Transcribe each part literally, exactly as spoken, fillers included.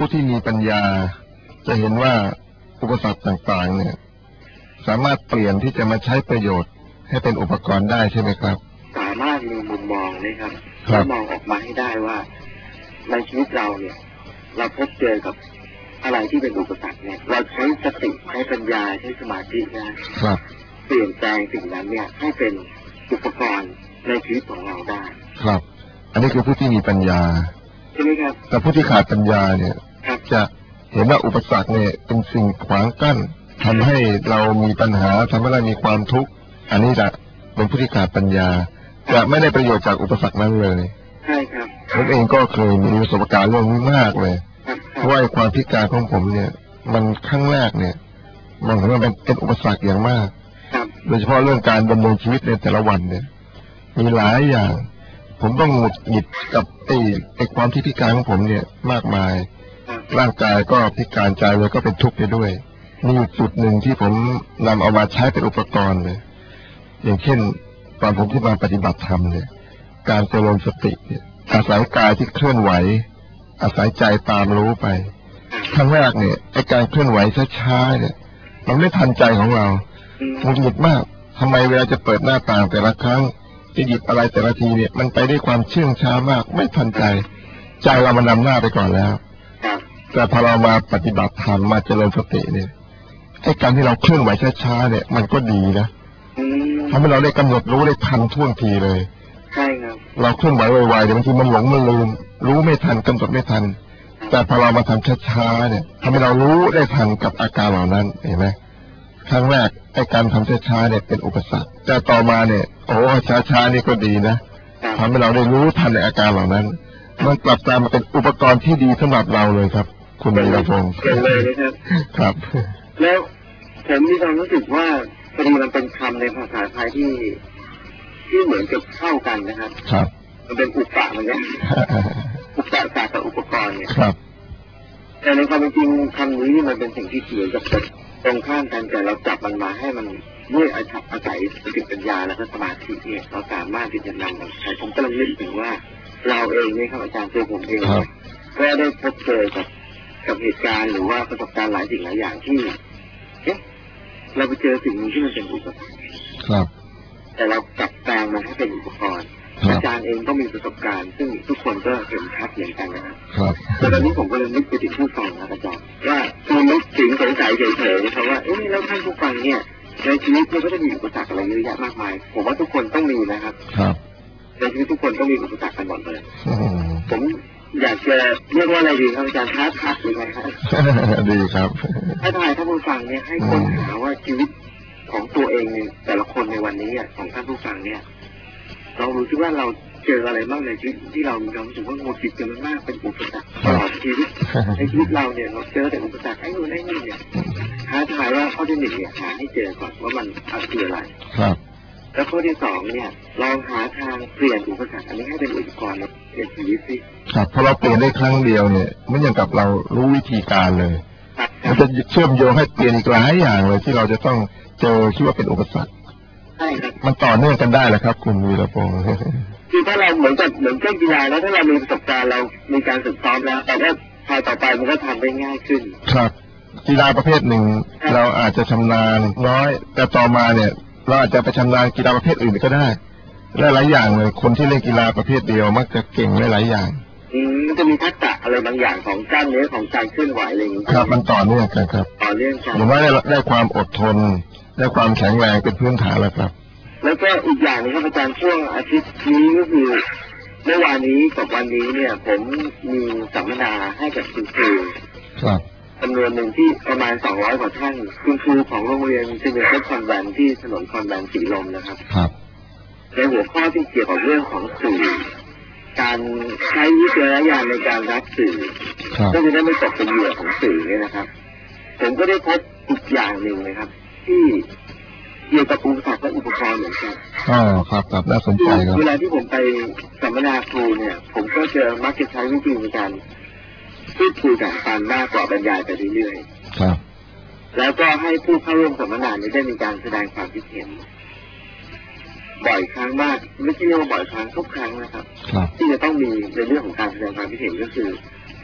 ผู้ที่มีปัญญาจะเห็นว่าอุปสรรคต่างๆเนี่ยสามารถเปลี่ยนที่จะมาใช้ประโยชน์ให้เป็นอุปกรณ์ได้ใช่ไหมครับสามารถมีมุมมองนะครับและมองออกมาให้ได้ว่าในชีวิตเราเนี่ยเราพบเจอกับอะไรที่เป็นอุปสรรคเนี่ยเราใช้สติใช้ปัญญาใช้สมาธินะครับเปลี่ยนแปลงสิ่งนั้นเนี่ยให้เป็นอุปกรณ์ในชีวิตของเราได้ครับอันนี้คือผู้ที่มีปัญญาใช่ไหมครับแต่ผู้ที่ขาดปัญญาเนี่ยจะเห็นว่าอุปสรรคเนี่ยเป็นสิ่งขวางกั้นทำให้เรามีปัญหาทำให้เรามีความทุกข์อันนี้จะเป็นผู้ที่ขาดปัญญาจะไม่ได้ประโยชน์จากอุปสรรคนั้นเลยใช่ครับผมเองก็เคยมีประสบการณ์เรื่องนี้มากเลยเพราะว่าความพิการของผมเนี่ยมันครั้งแรกเนี่ยมันถือว่าเป็นอุปสรรคอย่างมากโดยเฉพาะเรื่องการดำเนินชีวิตในแต่ละวันเนี่ยมีหลายอย่างผมต้องหงุดหงิดกับไอ้ไอ้ความที่พิการของผมเนี่ยมากมายร่างกายก็พิการใจเลยก็เป็นทุกข์ไปด้วยมีจุดหนึ่งที่ผมนำเอามาใช้เป็นอุปกรณ์เลยอย่างเช่นตอนผมที่มาปฏิบัติธรรมเนี่ยการเจริญสติเนี่ยอาศัยกายที่เคลื่อนไหวอาศัยใจตามรู้ไปครั้งแรกเนี่ยไอ้การเคลื่อนไหวช้าๆเนี่ยมันไม่ทันใจของเราหงุดหงิดมากทำไมเวลาจะเปิดหน้าต่างแต่ละครั้งจะหยิบอะไรแต่ละทีเนี่ยมันไปได้ความเชื่องช้ามากไม่ทันใจใจเรามันนำหน้าไปก่อนแล้วแต่พอเรามาปฏิบัติธรรมมาเจริญสติเนี่ยไอ้การที่เราเคลื่อนไหวช้าๆเนี่ยมันก็ดีนะทำให้เราได้กำหนดรู้ได้ทันท่วงทีเลยใช่ครับเราเคลื่อนไหวไวๆเดี๋ยวบางทีมันหลงมันลืมรู้ไม่ทันกำหนดไม่ทันแต่พอเรามาทำช้าๆเนี่ยทำให้เรารู้ได้ทันกับอาการเหล่านั้นเห็นไหมครั้งแรกไอ้การทำช้าๆเนี่ยเป็นอุปสรรคแต่ต่อมาเนี่ยโอ้ช้าๆนี่ก็ดีนะทำให้เราได้รู้ทันในอาการเหล่านั้นมันกลับกลายมาเป็นอุปกรณ์ที่ดีสำหรับเราเลยครับคุณวีรพงศ์เก่งเลยนะครับครับแล้วผมมีความรู้สึกว่าพอดีมันเป็นคำในภาษาไทยที่ที่เหมือนกับเข้ากันนะครับครับมันเป็นอุปะเหมือนกันอุปะศาสตร์กับอุปกรณ์เนี่ยครับแต่ในความเป็นจริงคำนี้นี่มันเป็นสิ่งที่เกี่ยวกับตรงข้ามกันแต่เราจับมันมาให้มันด้วยอาศัยสติปัญญาและสมาธิเนี่ยเราสามารถที่จะนำมาใช้ผมก็เลยนึกถึงว่าเราเองเนี่ยครับอาจารย์ตัวผมเองก็ได้พบเจอกับกับเหตุการณ์หรือว่าประสบการณ์หลายสิ่งหลายอย่างที่เอ๊ะเราไปเจอสิ่งนี้ที่มันเป็นอุปสรรคครับแต่เราจับแปลงมันให้เป็นอุปกรณ์อาจารย์เองก็มีประสบการณ์ซึ่งทุกคนก็เห็นชัดเหมือนกันนะครับแต่ตอนนี้ผมก็เลยนึกไปถึงผู้ฟังนะอาจารย์ว่าคือนึกถึงสงสัยเฉยๆนะครับว่าเอ๊ะแล้วท่านผู้ฟังเนี่ยในชีวิตมันก็จะมีอุปสรรคอะไรเยอะแยะมากมายผมว่าทุกคนต้องมีนะครับครับในชีวิตทุกคนต้องมีอุปสรรคกันหมดเลยผมอยากจะเรียกว่าอะไรดีครับอาจารย์ท้าทายหรือไงครับดีครับท้าทายท่านผู้ฟังเนี่ยให้ค้นหาว่าชีวิตของตัวเองแต่ละคนในวันนี้ของท่านผู้ฟังเนี่ยเรารู้สึกว่าเราเจออะไรบ้างในชีวิตที่เรามีความรู้สึกว่าหงุดหงิดกันมากเป็นอุปสรรคตลอดชีวิตในชีวิตเราเนี่ยเราเจอแต่อุปสรรคไอ้นู่นไอ้นี่เนี่ยท้าทายว่าข้อที่หนึ่งเนี่ยหาให้เจอก่อนว่ามันคืออะไรครับแล้วข้อที่สองเนี่ยลองหาทางเปลี่ยนอุปสรรคอันนี้ให้เป็นอุปกรณ์ในชีวิตสิครับพอเราเปลี่ยนได้ครั้งเดียวเนี่ยมันอย่างกับเรารู้วิธีการเลยมันจะเชื่อมโยงให้เปลี่ยนอีกหลายอย่างเลยที่เราจะต้องเจอคิดว่าเป็นอุปสรรคใช่ครับมันต่อเนื่องกันได้แหละครับคุณวีรพงศ์คือถ้าเราเหมือนกับเหมือนเล่นกีฬาแล้วถ้าเรามีประสบการณ์เรามีการฝึกซ้อมแล้วแต่ว่าพอต่อไปมันก็ทำได้ง่ายขึ้นครับกีฬาประเภทหนึ่งเราอาจจะชำนาญน้อยแต่ต่อมาเนี่ยเราอาจจะไปชำนาญกีฬาประเภทอื่นก็ได้และหลายอย่างเลยคนที่เล่นกีฬาประเภทเดียวมักจะเก่งหลายอย่างอืมมันจะมีทักษะอะไรบางอย่างของกล้ามเนื้อของการเคลื่อนไหวอะไรอย่างนี้ครับมันต่อเนื่องกันครับต่อเนื่องกันผมว่าได้ได้ความอดทนได้ความแข็งแรงเป็นพื้นฐานแล้วครับแล้วก็อีกอย่างนึงครับอาจารย์ช่วงอาทิตย์นี้ก็คือเมื่อวานนี้กับวันนี้เนี่ยผมมีสัมมนาให้กับคุณครูครับจำนวนหนึ่งที่ประมาณสองร้อยกว่าท่านคุณครูของโรงเรียนเซนต์เจมส์คอนแวนต์ที่ถนนคอนแวนต์สีลมนะครับครับในหัวข้อที่เกี่ยวกับเรื่องของสื่อการใช้วิจารณญาณในการรับสื่อก็จะได้ไม่ตกเป็นเหยื่อของสื่อเนี่ยนะครับผมก็ได้พบอีกอย่างหนึ่งนะครับที่เกี่ยวกับอุปสรรคและอุปกรณ์เหมือนกันอ๋อครับครับน่าสนใจครับเวลาที่ผมไปสัมมนาครูเนี่ยผมก็จะมักจะใช้วิธีในการพูดคุยกับการหน้ากว่าบรรยายไปเรื่อยๆครับแล้วก็ให้ผู้เข้าร่วมสัมมนานี้ได้มีการแสดงความคิดเห็นบ่อยครั้งมากไม่ใช่เรียกว่าบ่อยครั้งทุกครั้งนะครับที่จะต้องมีในเรื่องของการแสดงความคิดเห็นก็คือ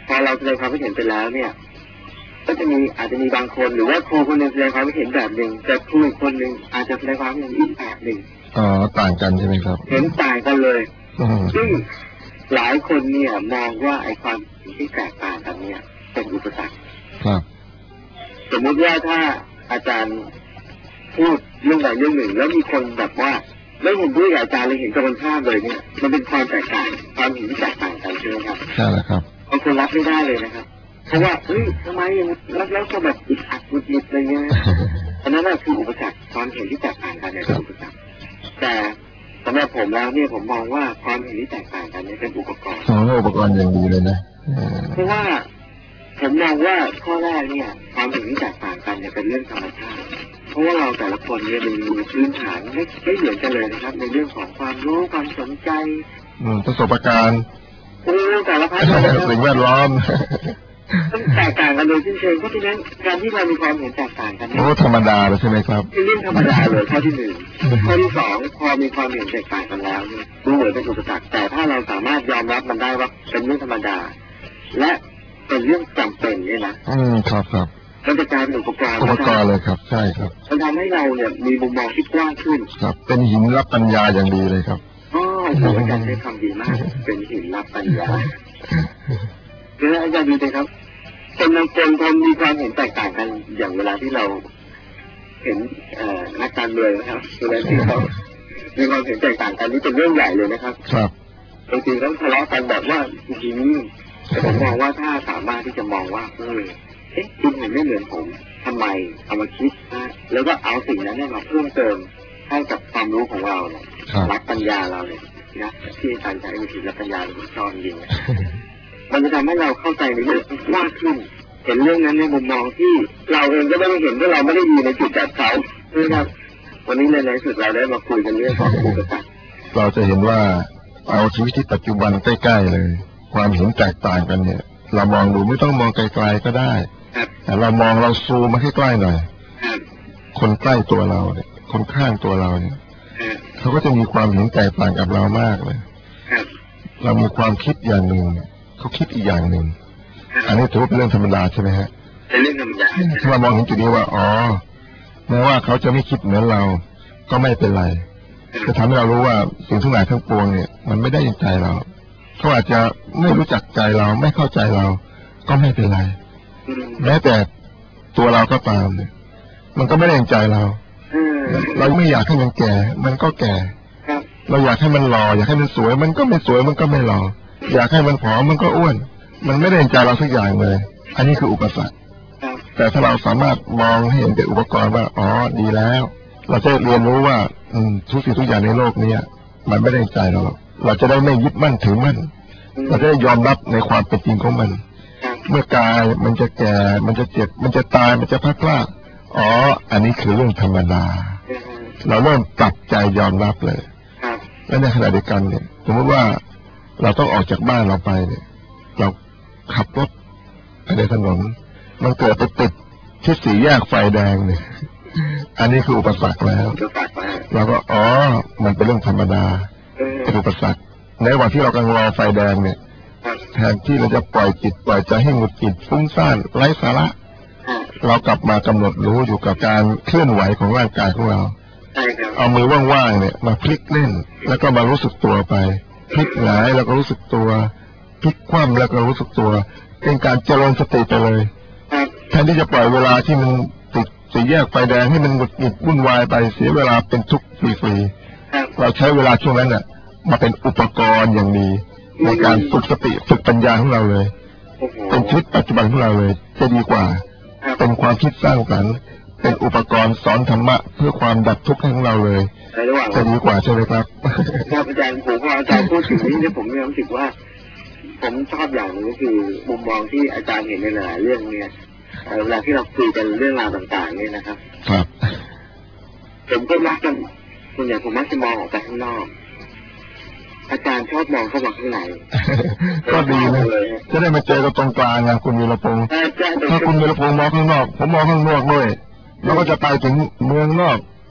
พอเราแสดงความคิดเห็นไปแล้วเนี่ยก็จะมีอาจจะมีบางคนหรือว่าครูคนหนึ่งแสดงความคิดเห็นแบบหนึ่งแต่ครูอีกคนหนึ่งอาจจะแสดงความคิดเห็นอีกแบบหนึ่งอ๋อต่างกันใช่ไหมครับเห็นต่างกันเลยซึ่งหลายคนเนี่ยมองว่าไอ้ความที่แตกต่างกันเนี่ยเป็นอุปสรรคครับสมมติว่าถ้าอาจารย์พูดเรื่องใดเรื่องหนึ่งแล้วมีคนแบบว่าไม่เห็นด้วยกับอาจารย์เลยเห็นตรงกันข้ามเลยเนี่ยมันเป็นความแตกต่างความเห็นที่แตกต่างกันใช่ไหมครับใช่แล้วครับบางคนรับไม่ได้เลยนะครับเพราะว่าเฮ้ยทำไมรับแล้วก็แบบอึดอัดหงุดหงิดอะไรเงี้ยอันนั้นคืออุปสรรคความเห็นที่แตกต่างกันเนี่ยเป็นอุปสรรคแต่สำหรับผมแล้วเนี่ยผมมองว่าความเห็นที่แตกต่างกันเนี่ยเป็นอุปกรณ์อ๋ออุปกรณ์อย่างดีเลยนะเพราะว่าผมมองว่าข้อแรกเนี่ยความเห็นที่แตกต่างกันเนี่ยเป็นเรื่องธรรมชาติเพราะว่าเราแต่ละคนเนี่ยมีพื้นฐานไม่ไม่เหมือนกันเลยนะครับในเรื่องของความรู้ความสนใจประสบการณ์เรื่องแต่ละพันสิ่งแวดล้อมต้องแตกต่างกันโดยสิ้นเชิงเพราะฉะนั้นการที่เรามีความเห็นแตกต่างกันโอ้ธรรมดาเลยใช่ไหมครับเป็นเรื่องธรรมดาเลยข้อที่หนึ่งข้อที่สองพอมีความเห็นแตกต่างกันแล้วเนี่ยดูเหมือนเป็นอุปสรรคแต่ถ้าเราสามารถยอมรับมันได้ว่าเป็นเรื่องธรรมดาและเป็นเรื่องจำเป็นเนี่ยนะอืมครับครับมันจะกลายเป็นอุปกรณ์อุปกรณ์เลยครับใช่ครับมันทำให้เราเนี่ยมีมุมมองที่กว้างขึ้นครับเป็นหินรับปัญญาอย่างดีเลยครับอ๋ออาจารย์ใช้คำดีมากเป็นหินรับปัญญาคืออาจารย์ดีเลยครับคนบางคนพอมีความเห็นแตกต่างกันอย่างเวลาที่เราเห็นนักการเมืองนะครับเวลาที่เขามีความเห็นแตกต่างกันนี่เป็นเรื่องใหญ่เลยนะครับครับบางทีต้องทะเลาะกันแบบว่าจริงๆแต่ผมมองว่าถ้าสามารถที่จะมองว่าเออเอ๊ะคุณเห็นไม่เหมือนผมทำไมเอามาคิดนะแล้วก็เอาสิ่งนั้นมาเพิ่มเติมให้กับความรู้ของเราเนี่ยรักปัญญาเราเนี่ยนะที่อาจารย์ใช้วิธีรักปัญญาหรือชอนยิงมันจะทำให้เราเข้าใจในเรื่องมากขึ้นเห็นเรื่องนั้นในมุมมองที่เราเองก็ไม่ได้เห็นว่าเราไม่ได้อยู่ในจุดแบบเขานะครับวันนี้ในที่สุดเราได้มาคุยกันเรื่องของอุปสรรคเราจะเห็นว่าเอาชีวิตที่ปัจจุบันใกล้ๆเลยความเห็นแตกต่างกันเนี่ยเรามองดูไม่ต้องมองไกลๆก็ได้แต่เรามองเราซูมมาใกล้ๆหน่อยคนใกล้ตัวเราเนี่ยคนข้างตัวเราเนี่ยเขาก็จะมีความเห็นแตกต่างกับเรามากเลยเรามีความคิดอย่างหนึ่งเขาคิดอีกอย่างหนึ่งอันนี้ถือว่าเป็นเรื่องธรรมดาใช่ไหมฮะเป็นเรื่องธรรมดาถ้าเรามองเห็นจุดนี้ว่าอ๋อแม้ว่าเขาจะไม่คิดเหมือนเราก็ไม่เป็นไรจะทำให้เรารู้ว่าสิ่งทั้งหลายทั้งปวงเนี่ยมันไม่ได้ยินใจเราเขาอาจจะไม่รู้จักใจเราไม่เข้าใจเราก็ไม่เป็นไรแม้แต่ตัวเราก็ตามเนี่ยมันก็ไม่ได้ยินใจเราเราไม่อยากให้มันแก่มันก็แก่เราอยากให้มันหล่ออยากให้มันสวยมันก็ไม่สวยมันก็ไม่หล่ออยากให้มันผอมมันก็อ้วนมันไม่ได้ยินใจเราสักอย่างเลยอันนี้คืออุปสรรคแต่ถ้าเราสามารถมองให้เห็นเป็นอุปกรณ์ว่าอ๋อดีแล้วเราจะเรียนรู้ว่าอืมทุกสิ่งทุกอย่างในโลกนี้มันไม่ได้ใจเราหรอกเราจะได้ไม่ยึดมั่นถือมั่นเราจะได้ยอมรับในความเป็นจริงของมันเมื่อกายมันจะแก่มันจะเจ็บมันจะตายมันจะพลัดพรากอ๋ออันนี้คือเรื่องธรรมดาเราเริ่มปรับใจยอมรับเลยและในขณะเดียวกันเนี่ยสมมติว่าเราต้องออกจากบ้านเราไปเนี่ยเราขับรถไปในถนนมันเกิดไปติดที่สี่แยกไฟแดงเนี่ยอันนี้คืออุปสรรคแล้วเราก็อ๋อมันเป็นเรื่องธรรมดาเป็นอุปสรรคในวันที่เรากำลังรอไฟแดงเนี่ยแทนที่เราจะปล่อยจิตปล่อยใจให้หงุดหงิดฟุ้งซ่านไร้สาระเรากลับมากำหนดรู้อยู่กับการเคลื่อนไหวของร่างกายของเราเอามือว่างๆเนี่ยมาพลิกเล่นแล้วก็มารู้สึกตัวไปพลิกหงายแล้วก็รู้สึกตัวพลิกคว่ำแล้วก็รู้สึกตัวเป็นการเจริญสติไปเลยแทนที่จะปล่อยเวลาที่มันติดสี่แยกไฟแดงให้มันหงุดหงิดวุ่นวายไปเสียเวลาเป็นทุกข์ฟรีๆเราใช้เวลาช่วงนั้นน่ะมาเป็นอุปกรณ์อย่างดีในการฝึกสติฝึกปัญญาของเราเลยเป็นชีวิตปัจจุบันของเราเลยจะดีกว่าเป็นความคิดสร้างสรรค์เป็นอุปกรณ์สอนธรรมะเพื่อความดับทุกข์ของเราเลยจะดีกว่าใช่ไหมครับครับอาจารย์ผมว่าอาจารย์พูดถึงนี้เนี่ยผมมีความรู้สึกว่าผมชอบอย่างหนึ่งก็คือมุมมองที่อาจารย์เห็นในหลายเรื่องเนี่ยเวลาที่เราคุยกันเรื่องราวต่างๆเนี่ยนะครับครับผมก็มักจะส่วนใหญ่ผมมักจะมองออกไปข้างนอกอาจารย์ชอบมองเข้ามาข้างในก็ดีนะจะได้มาเจอกับตรงกลางนะคุณวีรพงศ์ถ้าคุณวีรพงศ์มองข้างนอกผมมองข้างนอกด้วยแล้วก็จะไปถึงเมืองนอก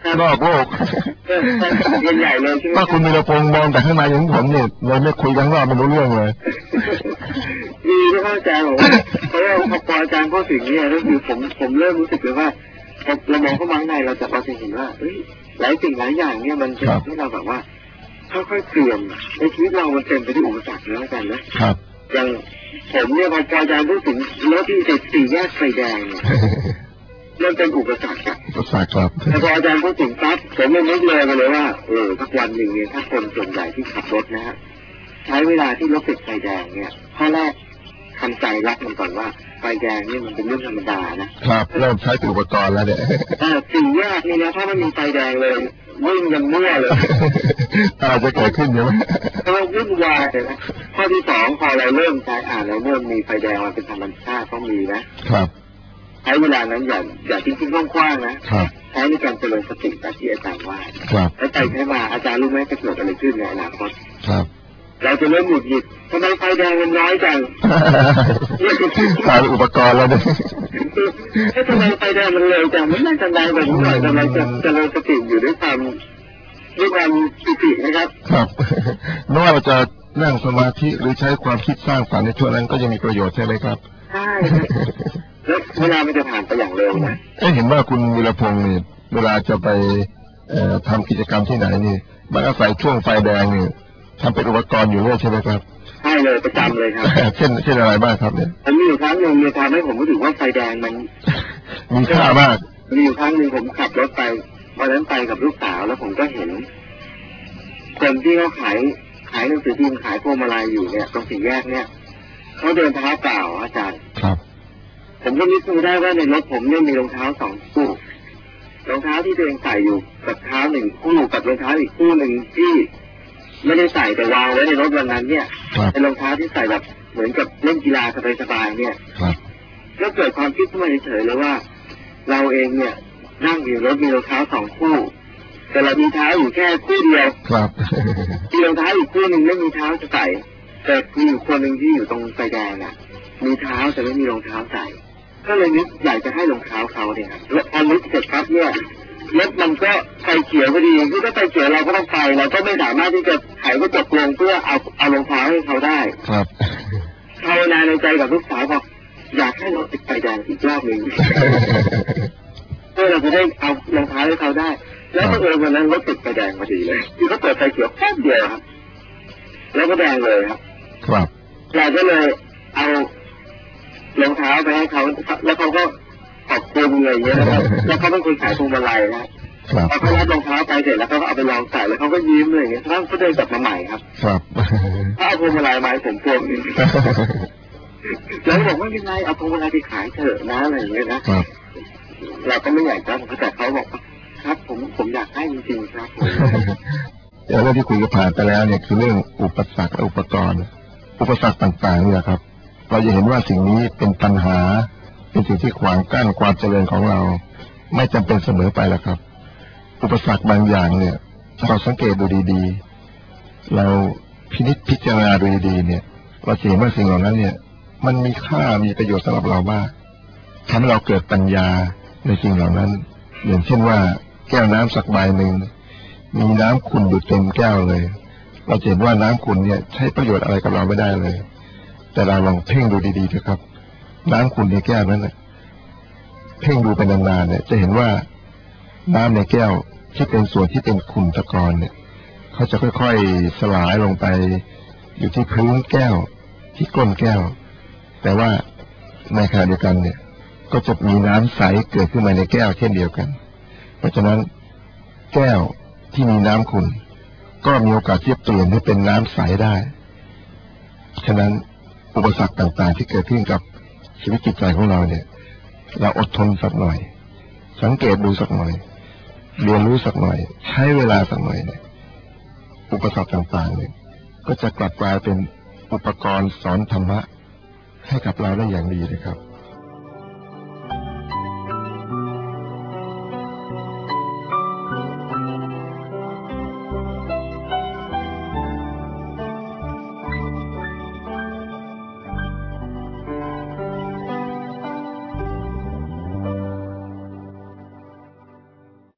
นอกโลกใหญ่เลยใช่ไหมถ้าคุณมีระพงมองแต่ข้างในอย่างผมเนี่ยเราไม่คุยกันว่ามันรู้เรื่องเลยดีที่อาจารย์บอกว่าเพราะว่าพออาจารย์พูดถึงเนี่ยก็คือผมผมเริ่มรู้สึกเลยว่าเรามองเข้ามาในเราจะเราจะเห็นว่าหลายสิ่งหลายอย่างเนี่ยมันจะทำให้เราแบบว่าค่อยๆเปลี่ยนในชีวิตเรามันเต็มไปด้วยอุปสรรคแล้วอาจารย์นะครับอย่างผมเนี่ยพออาจารย์พูดถึงรถที่ติดสี่แยกไฟแดงมันเป็นอุปสรรคครับอุปสรรคครับแต่พออาจารย์พูดถึงปั๊บผมไม่นึกเลยไปเลยว่าเออสักวันหนึ่งเนี่ยถ้าคนส่วนใหญ่ที่ขับรถนะฮะใช้เวลาที่รถติดไฟแดงเนี่ยข้อแรกทำใจรับมันก่อนว่าไฟแดงนี่มันเป็นเรื่องธรรมดานะครับเริ่มใช้อุปกรณ์แล้วเนี่ยสี่แยกนี่นะถ้ามันมีไฟแดงเลยวิ่งกันมั่วเลยอาจจะเกิดขึ้นใช่ไหมเราวิ่งวายเลยนะข้อที่สองพอเราเริ่มใช้อ่านเราเริ่มมีไฟแดงมันเป็นธรรมชาติต้องมีนะครับใช้เวลานั้นอย่าอย่าทิ้งทิ้งกว้างๆนะใช้ในการเจริญสติแบบที่อาจารย์ว่าแล้วใจใช้มาอาจารย์รู้ไหมจะเกิดอะไรขึ้นในอนาคตเราจะเริ่มหงุดหงิดทำไมไฟแดงมันน้อยจังใช้อุปกรณ์แล้วเนี่ยทำไมไฟแดงมันเร็วจังมันน่าจะนานกว่านี้หน่อยทำไมจะเจริญสติอยู่ด้วยความด้วยความปิตินะครับครับไม่ว่าเราจะนั่งสมาธิหรือใช้ความคิดสร้างสรรค์ในช่วงนั้นก็ยังมีประโยชน์ใช่ไหมครับใช่แล้วเวลามันจะผ่านไปอย่างเร็วนะเห็นว่าคุณวีรพงศ์นี่เวลาจะไปทำกิจกรรมที่ไหนนี่มันอาศัยช่วงไฟแดงนี่ทำเป็นอุปกรณ์อยู่เรื่อยใช่ไหมครับใช่เลยประจำเลยครับเช่นเช่นอะไรบ้างครับเนี่ยผมมีอยู่ครั้งหนึ่งมีทำให้ผมรู้สึกว่าไฟแดงมันมีค่ามากมีอยู่ครั้งหนึ่งผมขับรถไปวันนั้นไปกับลูกสาวแล้วผมก็เห็นคนที่เขาขายขายหนังสือพิมพ์ขายพวงมาลัยอยู่เนี่ยตรงสี่แยกเนี่ยเขาเดินเท้าเปล่าอาจารย์ครับผมก็นึกได้ว่าในรถผมเนี่ยมีรองเท้าสองคู่รองเท้าที่ตัวเองใส่อยู่กับเท้าหนึ่งคู่กับรองเท้าอีกคู่หนึ่งที่ไม่ได้ใส่แต่วางไว้ในรถวันนั้นเนี่ยเป็นรองเท้าที่ใส่แบบเหมือนกับเล่นกีฬาสบายๆเนี่ยก็เกิดความคิดขึ้นมาเฉยๆเลยว่าเราเองเนี่ยนั่งอยู่รถมีรองเท้าสองคู่แต่เรามีเท้าอยู่แค่คู่เดียวมีรองเท้าอีกคู่หนึ่งไม่มีเท้าจะใส่แต่มีอยู่คนหนึ่งที่อยู่ตรงไฟแดงน่ะมีเท้าแต่ไม่มีรองเท้าใส่ก็เลยนึกอยากจะให้รองเท้าเขาเนี่ยแล้วพอนึกเสร็จครับเนี่ยรถมันก็ไฟเขียวพอดีที่ถ้าไฟเขียวเราก็ต้องไปเราก็ไม่สามารถที่จะไขกระจกลงเพื่อเอาเอารองเท้าให้เขาได้ครับภาวนาในใจกับลูกสาวบอกอยากให้รถติดไฟแดงอีกรอบหนึ่งเพื่อเราจะได้เอารองเท้าให้เขาได้แล้วก็เลยวันนั้นรถติดไฟแดงพอดีเลยคือเขาเปิดไฟเขียวแค่เดียวครับแล้วก็แดงเลยครับครับเราก็เลยเอารองเท้าไปให้เขาแล้วเขาก็ขอบคุณอะไรอย่างเงี้ยนะครับแล้วเขาเป็นคนขายพวงมาลัยนะเขาก็รับรองเท้าไปเสร็จแล้วเขาก็เอาไปลองใส่แล้วเขาก็ยิ้มเลยอย่างเงี้ยแล้วเขาเดินกลับมาใหม่ครับครับถ้าเอาพวงมาลัยมาผมพวงนึงแล้วบอกว่ายังไงเอาพวงมาลัยไปขายเถอะนะอะไรอย่างเงี้ยนะเราก็ไม่อยากจะแต่เขาบอกครับผมผมอยากให้จริงๆครับเรื่องที่คุยกันผ่านไปแล้วเนี่ยคือเรื่องอุปสรรคและอุปกรณ์อุปสรรคต่างๆเนี่ยครับเราจะเห็นว่าสิ่งนี้เป็นปัญหาเป็นสิ่งที่ขวางกั้นความเจริญของเราไม่จำเป็นเสมอไปแล้วครับอุปสรรคบางอย่างเนี่ยเราสังเกตดูดีๆเราพินิจพิจารณาดูดีๆเนี่ยเราเห็นว่าสิ่งเหล่านั้นเนี่ยมันมีค่ามีประโยชน์สำหรับเรามากทำให้เราเกิดปัญญาในสิ่งเหล่านั้นอย่างเช่นว่าแก้วน้ำสักใบหนึ่งมีน้ำขุ่นอยู่เต็มแก้วเลยเราเห็นว่าน้ำขุ่นเนี่ยใช้ประโยชน์อะไรกับเราไม่ได้เลยแต่เราลองเพ่งดูดีๆนะครับน้ำขุ่นในแก้วนั้นนะเพ่งดูไปนานๆเนี่ยจะเห็นว่าน้ำในแก้วที่เป็นส่วนที่เป็นขุ่นตะกอนเนี่ยเขาจะค่อยๆสลายลงไปอยู่ที่พื้นแก้วที่ก้นแก้วแต่ว่าในขณะเดียวกันเนี่ยก็จะมีน้ำใสเกิดขึ้นมาในแก้วเช่นเดียวกันเพราะฉะนั้นแก้วที่มีน้ำขุ่นก็มีโอกาสที่จะเปลี่ยนให้เป็นน้ำใสได้ฉะนั้นอุปสรรคต่างๆที่เกิดขึ้นกับชีวิตจิตใจของเราเนี่ยเราอดทนสักหน่อยสังเกตดูสักหน่อยเรียนรู้สักหน่อยใช้เวลาสักหน่อยเนี่ยอุปสรรคต่างๆเนี่ยก็จะกลับกลายเป็นอุปกรณ์สอนธรรมะให้กับเราได้อย่างดีเลยครับ